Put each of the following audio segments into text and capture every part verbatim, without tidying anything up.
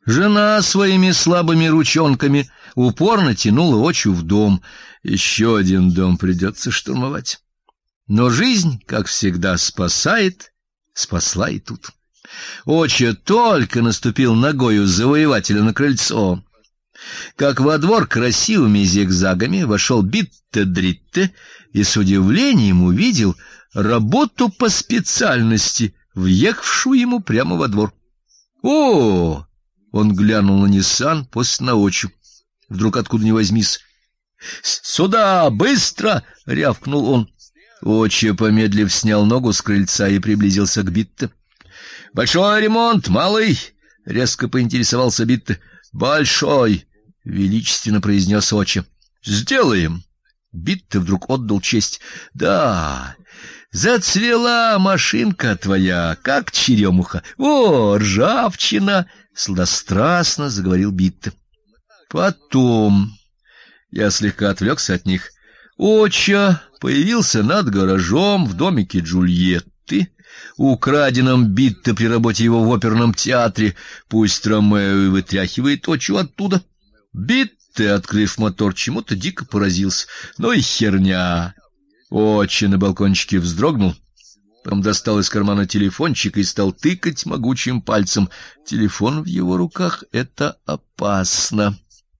Жена своими слабыми ручонками упорно тянула Очу в дом. Еще один дом придется штурмовать. Но жизнь, как всегда, спасает, спасла и тут. Оча только наступил ногою завоевателя на крыльцо, как во двор красивыми зигзагами вошел Битте-Дритте и с удивлением увидел работу по специальности, въехавшую ему прямо во двор. О! Он глянул на Ниссан, после на Очу. Вдруг откуда ни возьмись: "Сюда, быстро!" рявкнул он. Оча, помедлив, снял ногу с крыльца и приблизился к Битте. "Большой ремонт, малый?" резко поинтересовался Битте. "Большой", величественно произнес Оча. "Сделаем." Битте вдруг отдал честь. "Да, зацвела машинка твоя, как черемуха. О, ржавчина!" Сладострастно заговорил Битте. Потом я слегка отвлекся от них. Оча появился над гаражом в домике Джульетты, украденном Битте при работе его в оперном театре. Пусть Ромео и вытряхивает Очу оттуда. Битте, открыв мотор, чему-то дико поразился. Ну и херня. Оча на балкончике вздрогнул, потом достал из кармана телефончик и стал тыкать могучим пальцем. Телефон в его руках — это опасно.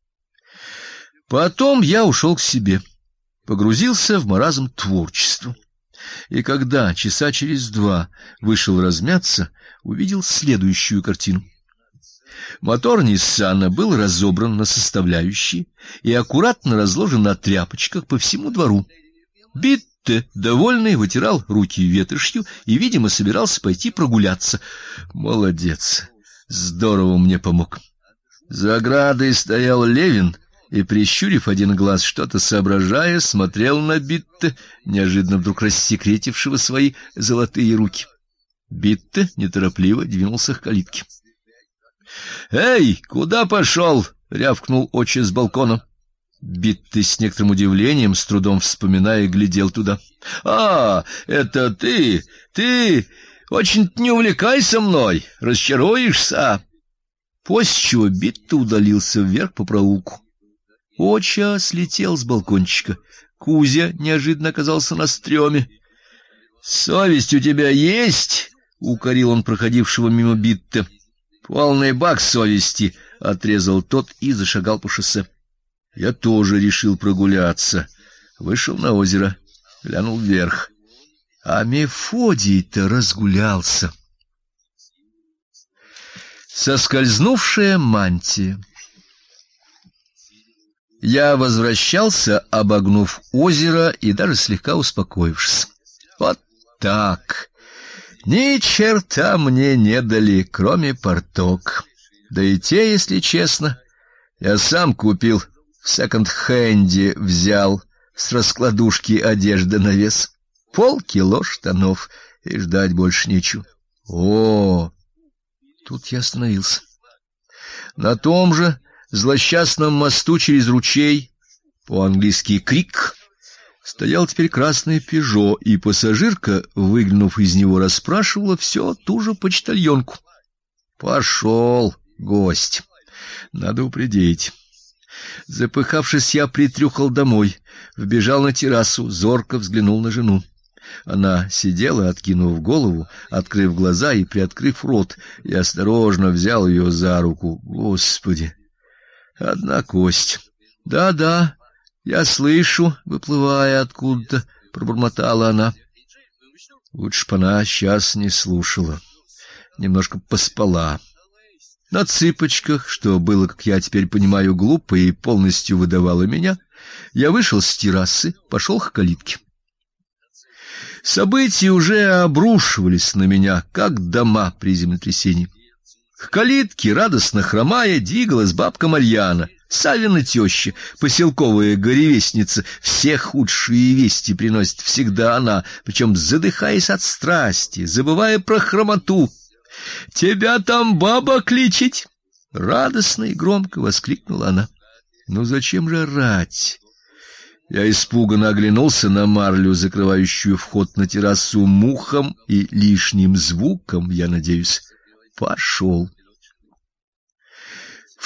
Потом я ушел к себе, погрузился в маразм творчества. И когда часа через два вышел размяться, увидел следующую картину. Мотор Ниссана был разобран на составляющие и аккуратно разложен на тряпочках по всему двору. Битте, довольный, вытирал руки ветошью и, видимо, собирался пойти прогуляться. Молодец, здорово мне помог. За оградой стоял Левин и, прищурив один глаз, что-то соображая, смотрел на Битте, неожиданно вдруг рассекретившего свои золотые руки. Битте неторопливо двинулся к калитке. "Эй, куда пошел?" рявкнул Оча с балкона. Битте с некоторым удивлением, с трудом вспоминая, глядел туда. "А, это ты? Ты очень не увлекайся мной, расчаруешься." После чего Битте удалился вверх по проулку. Оча слетел с балкончика. Кузя неожиданно оказался на стреме. "Совесть у тебя есть?" укорил он проходившего мимо Битте. "Полный бак совести", отрезал тот и зашагал по шоссе. Я тоже решил прогуляться. Вышел на озеро, глянул вверх. А Мефодий-то разгулялся. Соскользнувшая мантия. Я возвращался, обогнув озеро и даже слегка успокоившись. Вот так. Ни черта мне не дали, кроме порток. Да и те, если честно, я сам купил. В секонд-хенде взял с раскладушки одежды на вес. Полкило штанов, и ждать больше нечего. О! Тут я остановился. На том же злосчастном мосту через ручей, по-английски крик, стоял теперь красный Пежо, и пассажирка, выглянув из него, расспрашивала все ту же почтальонку. Пошел гость. Надо упредить. Запыхавшись, я притрюхал домой, вбежал на террасу, зорко взглянул на жену. Она сидела, откинув голову, открыв глаза и приоткрыв рот. Я осторожно взял ее за руку. Господи! Одна кость. Да-да, я слышу, выплывая откуда-то, пробормотала она. Лучше бы она сейчас не слушала. Немножко поспала. На цыпочках, что было, как я теперь понимаю, глупо и полностью выдавало меня, я вышел с террасы, пошел к калитке. События уже обрушивались на меня, как дома при землетрясении. К калитке, радостно хромая, двигалась бабка Марьяна, Савина теща, поселковая горевестница. Все худшие вести приносит всегда она, причем задыхаясь от страсти, забывая про хромоту. «Тебя там баба кличет!» — радостно и громко воскликнула она. «Ну зачем же орать?» Я испуганно оглянулся на марлю, закрывающую вход на террасу, мухом и лишним звуком, я надеюсь. Пошел.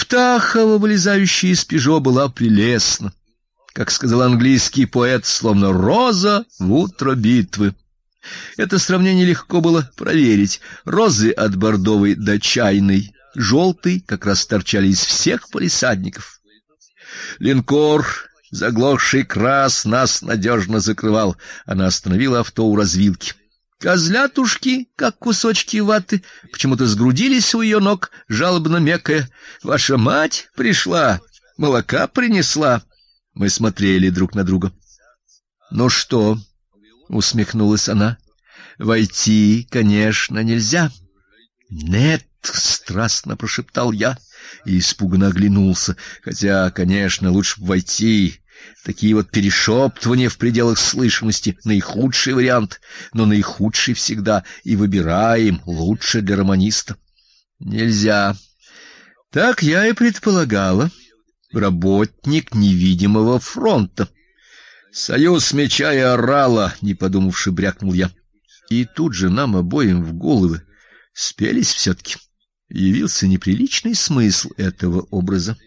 Птахова, вылезающая из «Пежо», была прелестна. Как сказал английский поэт, словно роза в утро битвы. Это сравнение легко было проверить. Розы от бордовой до чайной, желтой, как раз торчали из всех палисадников. Линкор, заглохший крас, нас надежно закрывал. Она остановила авто у развилки. Козлятушки, как кусочки ваты, почему-то сгрудились у ее ног, жалобно мекая. «Ваша мать пришла, молока принесла». Мы смотрели друг на друга. «Ну что?» — усмехнулась она. «Войти, конечно, нельзя». «Нет», — страстно прошептал я и испуганно оглянулся, хотя, конечно, лучше бы войти. Такие вот перешептывания в пределах слышимости — наихудший вариант, но наихудший всегда и выбираем лучше для романиста. Нельзя. Так я и предполагала. Работник невидимого фронта. «Союз меча и орала», — не подумавши, брякнул я. И тут же нам обоим в головы спелись все-таки. Явился неприличный смысл этого образа.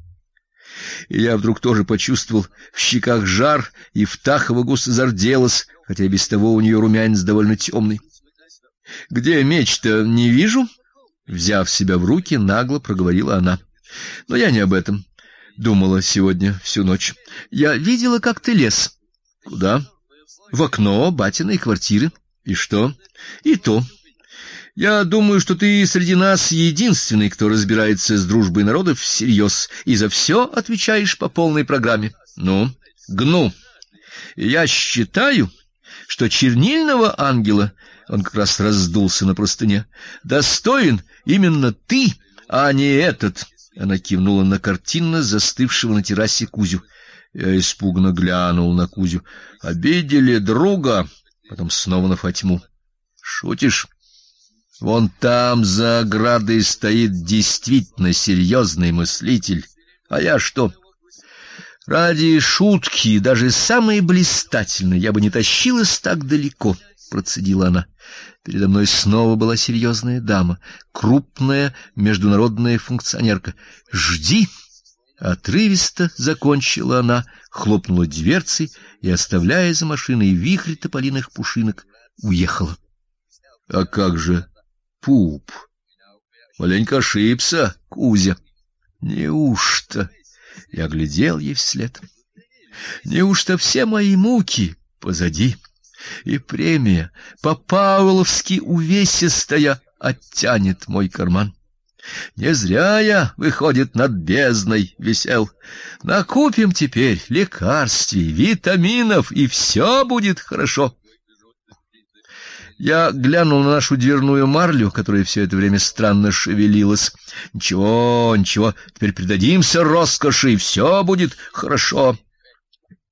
И я вдруг тоже почувствовал в щеках жар, и Птахова густо зарделась, хотя без того у нее румянец довольно темный. «Где меч-то, не вижу?» Взяв себя в руки, нагло проговорила она. «Но я не об этом. Думала сегодня всю ночь. Я видела, как ты лез». «Куда?» «В окно батиной квартиры». «И что?» «И то. Я думаю, что ты среди нас единственный, кто разбирается с дружбой народов всерьез, и за все отвечаешь по полной программе. Ну, гну. Я считаю, что чернильного ангела, он как раз раздулся на простыне, достоин именно ты, а не этот». Она кивнула на картинно застывшего на террасе Кузю. Я испуганно глянул на Кузю. «Обидели друга». Потом снова на Фатьму. «Шутишь? Вон там за оградой стоит действительно серьезный мыслитель. А я что? Ради шутки, даже самой блистательной, я бы не тащилась так далеко», — процедила она. Передо мной снова была серьезная дама, крупная международная функционерка. «Жди!» — отрывисто закончила она, хлопнула дверцей и, оставляя за машиной вихрь тополиных пушинок, уехала. «А как же пуп? Маленько ошибся, Кузя». «Неужто?» — я глядел ей вслед. «Неужто все мои муки позади?» И премия по-павловски увесистая оттянет мой карман. Не зря я, выходит, над бездной висел. Накупим теперь лекарствий, витаминов, и все будет хорошо. Я глянул на нашу дверную марлю, которая все это время странно шевелилась. Ничего, ничего, теперь предадимся роскоши, и все будет хорошо.